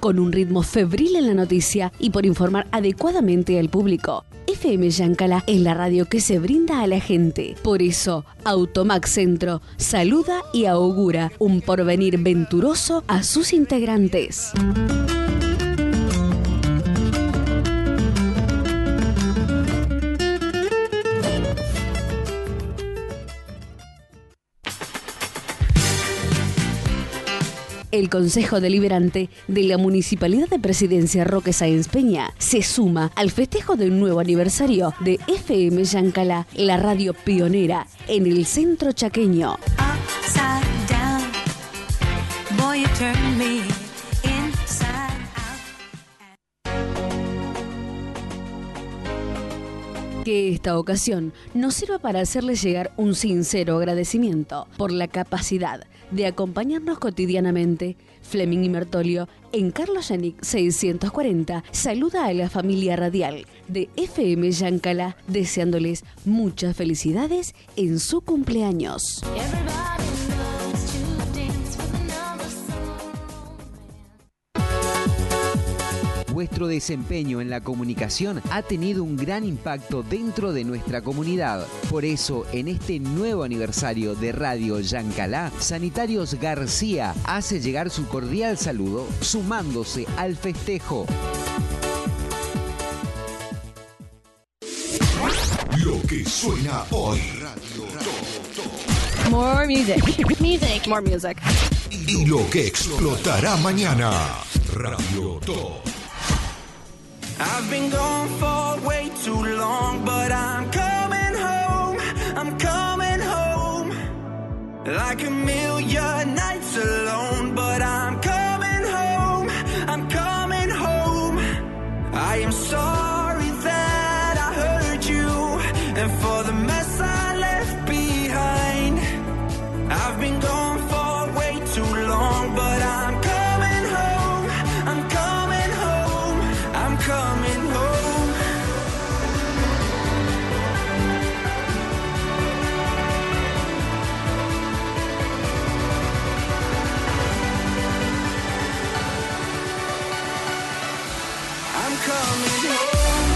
con un ritmo febril en la noticia y por informar adecuadamente al público. FM Yancala es la radio que se brinda a la gente. Por eso, Automac Centro saluda y augura un porvenir venturoso a sus integrantes. El Consejo Deliberante de la Municipalidad de Presidencia Roque Sáenz Peña se suma al festejo de un nuevo aniversario de FM Yancala, la radio pionera en el centro chaqueño. Que esta ocasión nos sirva para hacerles llegar un sincero agradecimiento por la capacidad de acompañarnos cotidianamente. Fleming y Mertolio, en Carlos Yannick 640, saluda a la familia radial de FM Yancala, deseándoles muchas felicidades en su cumpleaños. Vuestro desempeño en la comunicación ha tenido un gran impacto dentro de nuestra comunidad. Por eso, en este nuevo aniversario de Radio Yancala, Sanitarios García hace llegar su cordial saludo, sumándose al festejo. Lo que suena hoy. More music. Music. More music. Y lo que explotará mañana. Radio Top. I've been gone for way too long, but I'm coming home, I'm coming home. Like a million nights alone, but I'm coming home, I'm coming home. I am sorry that I hurt you, and for the mess I left behind. I've been gone for way too long, but I'm coming home, I'm coming home, I'm coming home. I'm coming home.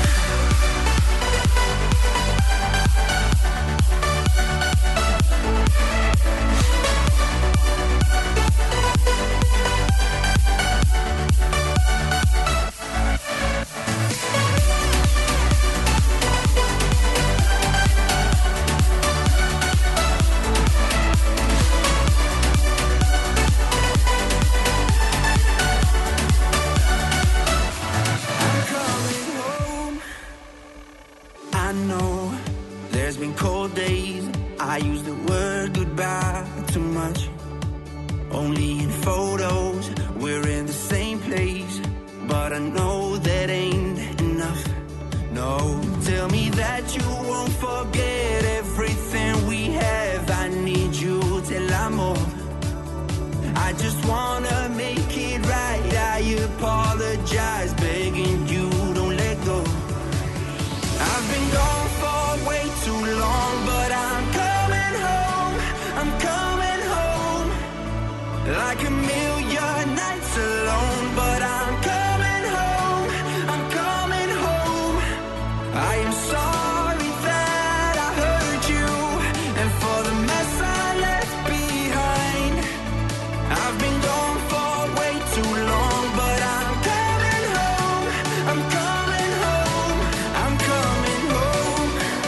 I know there's been cold days. I use the word goodbye too much. Only in photos, we're in the same place. But I know that ain't enough. No, tell me that you won't forget everything we have. I need you till I'm old. I just wanna make it right. I apologize, begging you don't let go. I've been gone for way too long, but I'm coming home, I'm coming home. Like a million nights alone, but I'm coming home, I'm coming home. I am sorry that I hurt you, and for the mess I left behind. I've been gone for way too long, but I'm coming home, I'm coming home, I'm coming home.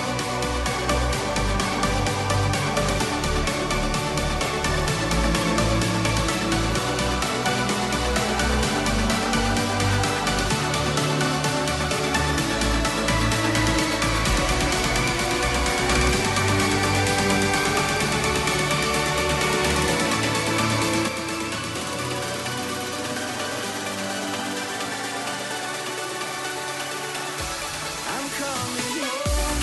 I'm coming home.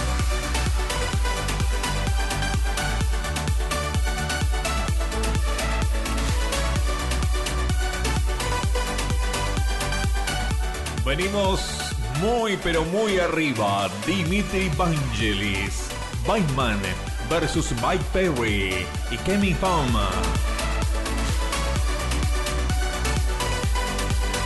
Venimos muy pero muy arriba. Dimitri Vangelis, Weidman versus Mike Perry y Kenny Palmer.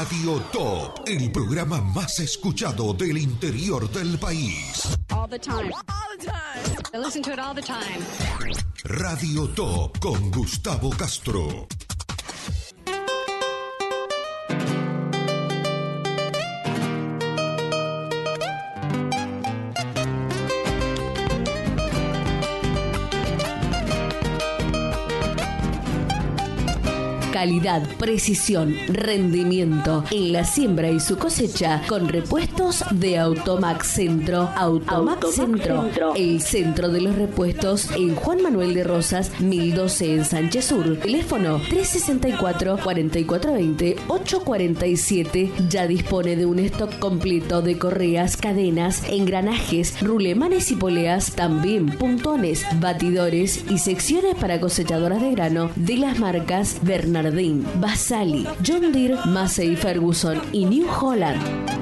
Radio Top, el programa más escuchado del interior del país. All the time. All the time. I listen to it all the time. Radio Top con Gustavo Castro. Calidad, precisión, rendimiento en la siembra y su cosecha con repuestos de Automax Centro. Automax Centro, el centro de los repuestos en Juan Manuel de Rosas, 1012 en Sánchez Sur. Teléfono 364-4420-847. Ya dispone de un stock completo de correas, cadenas, engranajes, rulemanes y poleas, también puntones, batidores y secciones para cosechadoras de grano de las marcas Bernardín, Basali, John Deere, Massey Ferguson y New Holland.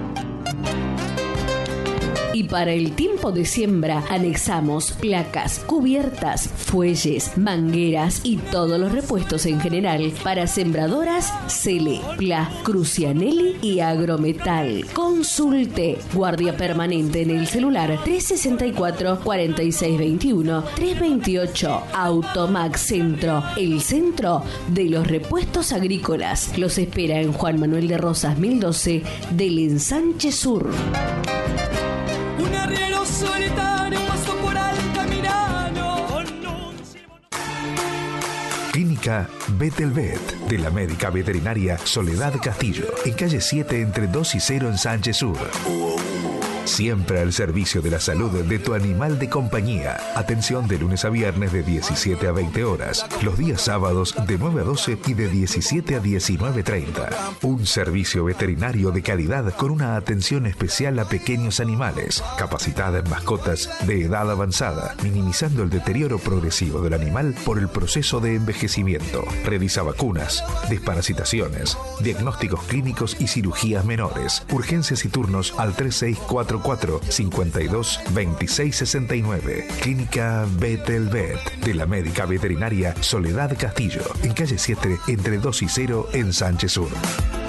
Y para el tiempo de siembra anexamos placas, cubiertas, fuelles, mangueras y todos los repuestos en general para sembradoras Cele, Pla, Crucianelli y Agrometal. Consulte. Guardia permanente en el celular 364-4621-328. Automax Centro, el centro de los repuestos agrícolas. Los espera en Juan Manuel de Rosas 1012 del Ensanche Sur. Un arriero solitario pasó por Altamirano. Clínica Betelvet de la médica veterinaria Soledad Castillo, en calle 7 entre 2 y 0 en Sánchez Sur. Siempre al servicio de la salud de tu animal de compañía. Atención de lunes a viernes de 17 a 20 horas. Los días sábados de 9 a 12 y de 17 a 19:30. Un servicio veterinario de calidad con una atención especial a pequeños animales. Capacitada en mascotas de edad avanzada, minimizando el deterioro progresivo del animal por el proceso de envejecimiento. Realiza vacunas, desparasitaciones, diagnósticos clínicos y cirugías menores. Urgencias y turnos al 3644-522669. Clínica Betelvet de la médica veterinaria Soledad Castillo, en calle 7 entre 2 y 0 en Sánchez Sur.